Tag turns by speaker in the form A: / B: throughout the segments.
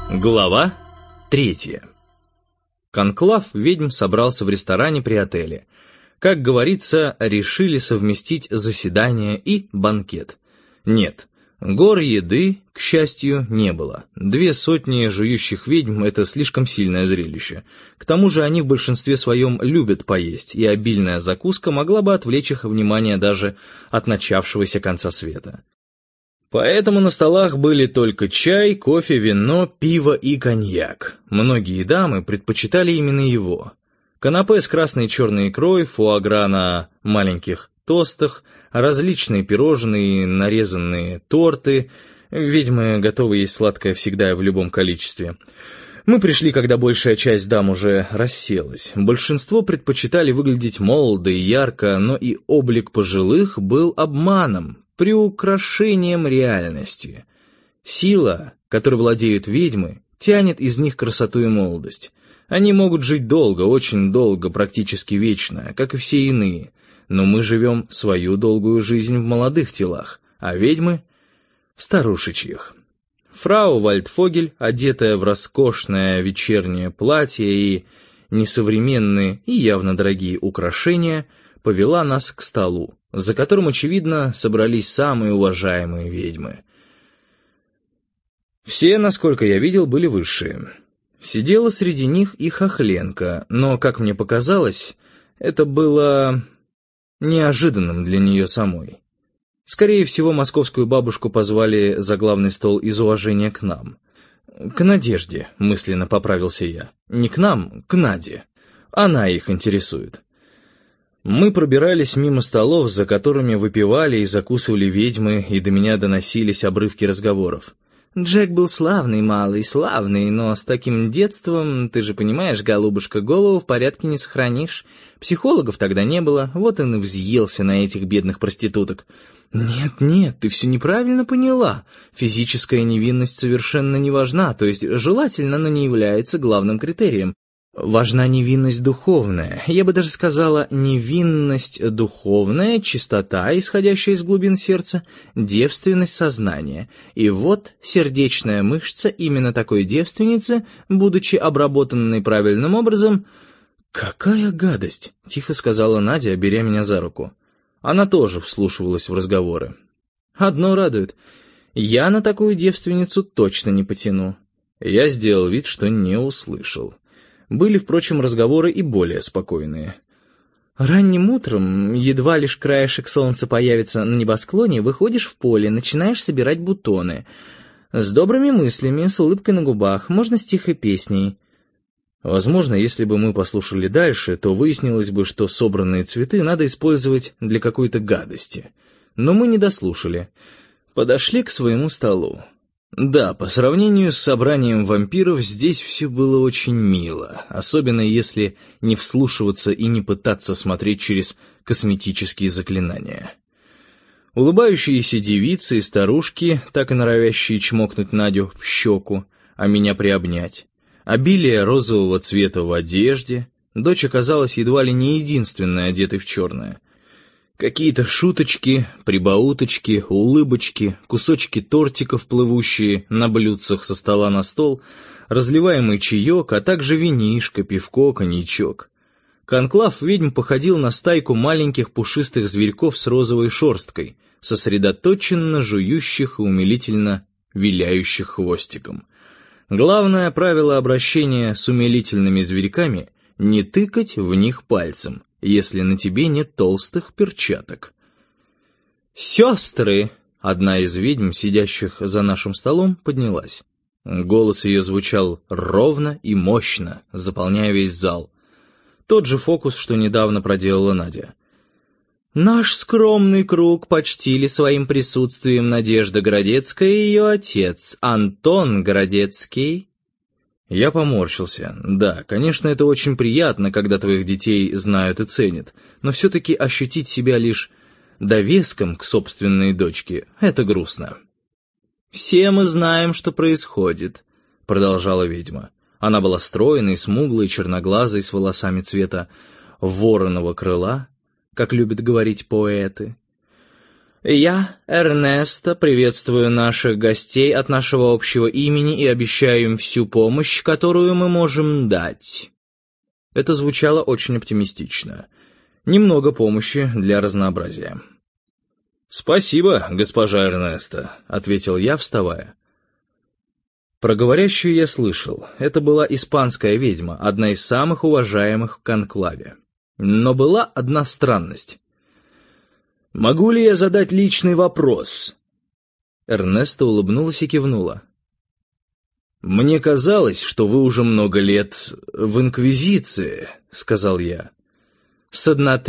A: Глава 3. Конклав ведьм собрался в ресторане при отеле. Как говорится, решили совместить заседание и банкет. Нет, гор еды, к счастью, не было. 200 жующих ведьм — это слишком сильное зрелище. К тому же они в большинстве своем любят поесть, и обильная закуска могла бы отвлечь их внимание даже от начавшегося конца света. Поэтому на столах были только чай, кофе, вино, пиво и коньяк. Многие дамы предпочитали именно его. Канапе с красной и черной икрой, фуагра на маленьких тостах, различные пирожные, нарезанные торты. Ведьмы готовы есть сладкое всегда и в любом количестве. Мы пришли, когда большая часть дам уже расселась. Большинство предпочитали выглядеть молодо и ярко, но и облик пожилых был обманом, приукрашением реальности. Сила, которой владеют ведьмы, тянет из них красоту и молодость. Они могут жить долго, очень долго, практически вечно, как и все иные. Но мы живем свою долгую жизнь в молодых телах, а ведьмы — в старушечьих. Фрау Вальдфогель, одетая в роскошное вечернее платье и несовременные и явно дорогие украшения, повела нас к столу, за которым, очевидно, собрались самые уважаемые ведьмы. Все, насколько я видел, были высшие. Сидела среди них и Хохленко, но, как мне показалось, это было неожиданным для нее самой. Скорее всего, московскую бабушку позвали за главный стол из уважения к нам. «К Надежде», — мысленно поправился я. «Не к нам, к Наде. Она их интересует». Мы пробирались мимо столов, за которыми выпивали и закусывали ведьмы, и до меня доносились обрывки разговоров. «Джек был славный малый, славный, но с таким детством, ты же понимаешь, голубушка, голову в порядке не сохранишь. Психологов тогда не было, вот он и взъелся на этих бедных проституток». «Нет, ты все неправильно поняла. Физическая невинность совершенно не важна, то есть желательно, но не является главным критерием. Важна невинность духовная, я бы даже сказала, невинность духовная, чистота, исходящая из глубин сердца, девственность сознания. И вот сердечная мышца именно такой девственницы, будучи обработанной правильным образом... «Какая гадость!» — тихо сказала Надя, беря меня за руку. Она тоже вслушивалась в разговоры. «Одно радует. Я на такую девственницу точно не потяну». Я сделал вид, что не услышал. Были, впрочем, разговоры и более спокойные. «Ранним утром, едва лишь краешек солнца появится на небосклоне, выходишь в поле, начинаешь собирать бутоны. С добрыми мыслями, с улыбкой на губах, можно с тихой песней». Возможно, если бы мы послушали дальше, то выяснилось бы, что собранные цветы надо использовать для какой-то гадости. Но мы не дослушали. Подошли к своему столу. Да, по сравнению с собранием вампиров, здесь все было очень мило, особенно если не вслушиваться и не пытаться смотреть через косметические заклинания. Улыбающиеся девицы и старушки, так и норовящие чмокнуть Надю в щеку, а меня приобнять. Обилие розового цвета в одежде. Дочь оказалась едва ли не единственной одетой в черное. Какие-то шуточки, прибауточки, улыбочки, кусочки тортиков, плывущие на блюдцах со стола на стол, разливаемый чаек, а также винишко, пивко, коньячок. Конклав ведьм походил на стайку маленьких пушистых зверьков с розовой шерсткой, сосредоточенно жующих и умилительно виляющих хвостиком. Главное правило обращения с умилительными зверьками — не тыкать в них пальцем, если на тебе нет толстых перчаток. «Сестры!» — одна из ведьм, сидящих за нашим столом, поднялась. Голос ее звучал ровно и мощно, заполняя весь зал. Тот же фокус, что недавно проделала Надя. «Наш скромный круг почтили своим присутствием Надежда Городецкая и ее отец, Антон Городецкий». Я поморщился. Да, конечно, это очень приятно, когда твоих детей знают и ценят, но все-таки ощутить себя лишь довеском к собственной дочке — это грустно. «Все мы знаем, что происходит», — продолжала ведьма. Она была стройной, смуглой, черноглазой, с волосами цвета вороного крыла, как любят говорить поэты. «Я, Эрнесто, приветствую наших гостей от нашего общего имени и обещаю им всю помощь, которую мы можем дать». Это звучало очень оптимистично. Немного помощи для разнообразия. «Спасибо, госпожа Эрнесто», — ответил я, вставая. Про говорящую я слышал. Это была испанская ведьма, одна из самых уважаемых в конклаве. Но была одна странность. «Могу ли я задать личный вопрос?» Эрнесто улыбнулась и кивнула. «Мне казалось, что вы уже много лет в Инквизиции», — сказал я. «С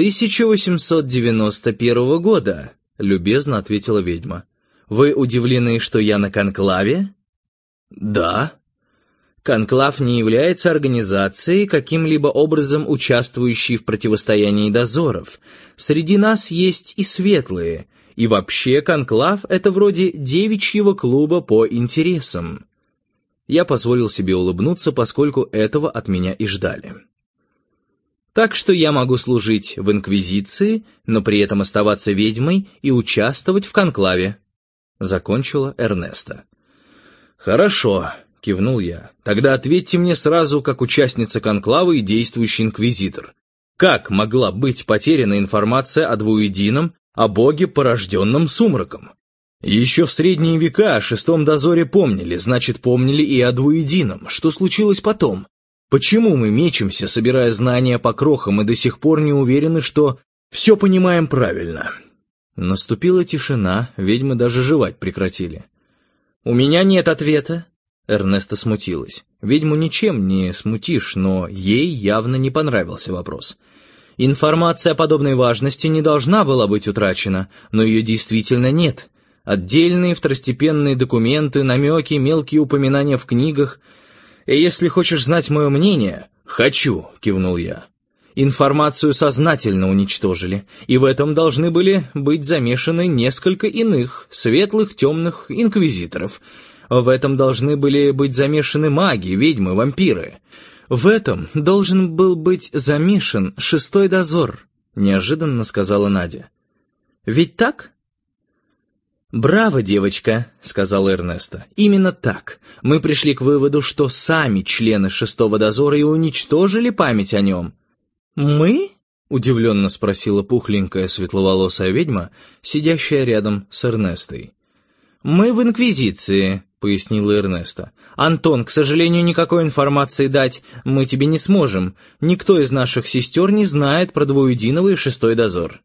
A: 1891 года», — любезно ответила ведьма. «Вы удивлены, что я на конклаве?» «Да». «Конклав не является организацией, каким-либо образом участвующей в противостоянии дозоров. Среди нас есть и светлые, и вообще конклав — это вроде девичьего клуба по интересам». Я позволил себе улыбнуться, поскольку этого от меня и ждали. «Так что я могу служить в Инквизиции, но при этом оставаться ведьмой и участвовать в конклаве», — закончила Эрнесто. «Хорошо», — кивнул я. «Тогда ответьте мне сразу, как участница конклава и действующий инквизитор. Как могла быть потеряна информация о двуедином, о боге, порожденном сумраком? Еще в средние века о шестом дозоре помнили, значит, помнили и о двуедином. Что случилось потом? Почему мы мечемся, собирая знания по крохам, и до сих пор не уверены, что все понимаем правильно?» Наступила тишина, ведьмы даже жевать прекратили. «У меня нет ответа». Эрнесто смутилась. Ведьму ничем не смутишь, но ей явно не понравился вопрос. «Информация подобной важности не должна была быть утрачена, но ее действительно нет. Отдельные второстепенные документы, намеки, мелкие упоминания в книгах. И если хочешь знать мое мнение...» «Хочу», — кивнул я. «Информацию сознательно уничтожили, и в этом должны были быть замешаны несколько иных, светлых, темных инквизиторов. В этом должны были быть замешаны маги, ведьмы, вампиры. В этом должен был быть замешан шестой дозор», — неожиданно сказала Надя. «Ведь так?» «Браво, девочка», — сказал Эрнесто. «Именно так. Мы пришли к выводу, что сами члены шестого дозора и уничтожили память о нем». «Мы?» — удивленно спросила пухленькая светловолосая ведьма, сидящая рядом с Эрнестой. «Мы в Инквизиции», — пояснила Эрнесто. «Антон, к сожалению, никакой информации дать мы тебе не сможем. Никто из наших сестер не знает про двуединого и шестой дозор».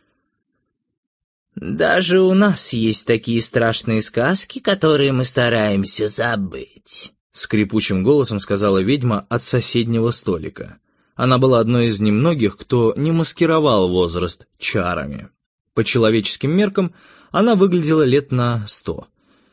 B: «Даже у нас есть такие страшные сказки, которые мы стараемся забыть», —
A: скрипучим голосом сказала ведьма от соседнего столика. Она была одной из немногих, кто не маскировал возраст чарами. По человеческим меркам она выглядела лет на 100.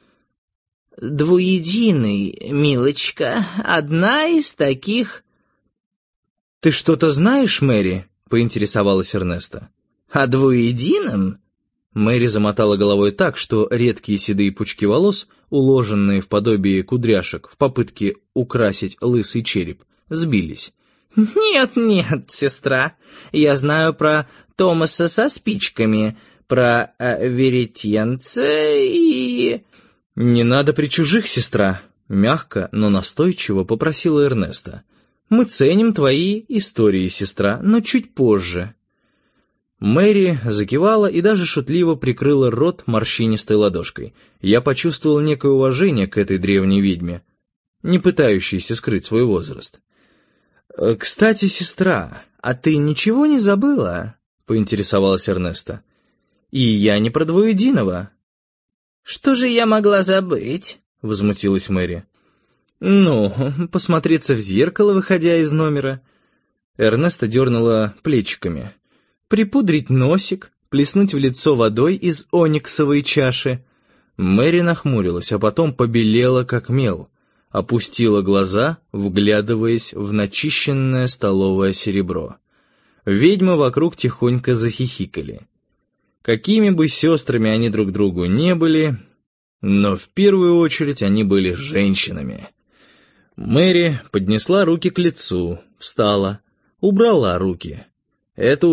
B: «Двуединый, милочка, одна из таких...»
A: «Ты что-то знаешь, Мэри?» — поинтересовалась Эрнесто.
B: «О двуедином?»
A: Мэри замотала головой так, что редкие седые пучки волос, уложенные в подобие кудряшек в попытке украсить лысый череп, сбились.
B: «Нет, сестра, я знаю про Томаса со спичками, про веретенце и...»
A: «Не надо при чужих, сестра», — мягко, но настойчиво попросила Эрнесто. «Мы ценим твои истории, сестра, но чуть позже». Мэри закивала и даже шутливо прикрыла рот морщинистой ладошкой. Я почувствовал некое уважение к этой древней ведьме, не пытающейся скрыть свой возраст. «Кстати, сестра, а ты ничего не забыла?» — поинтересовалась Эрнесто. «И я не про двуединого».
B: «Что же я могла забыть?»
A: — возмутилась Мэри. «Ну, посмотреться в зеркало, выходя из номера». Эрнесто дернула плечиками. «Припудрить носик, плеснуть в лицо водой из ониксовой чаши». Мэри нахмурилась, а потом побелела, как мел. Опустила глаза, вглядываясь в начищенное столовое серебро. Ведьмы вокруг тихонько захихикали. Какими бы сестрами они друг другу не были, но в первую очередь они были женщинами. Мэри поднесла руки к лицу, встала, убрала руки. Это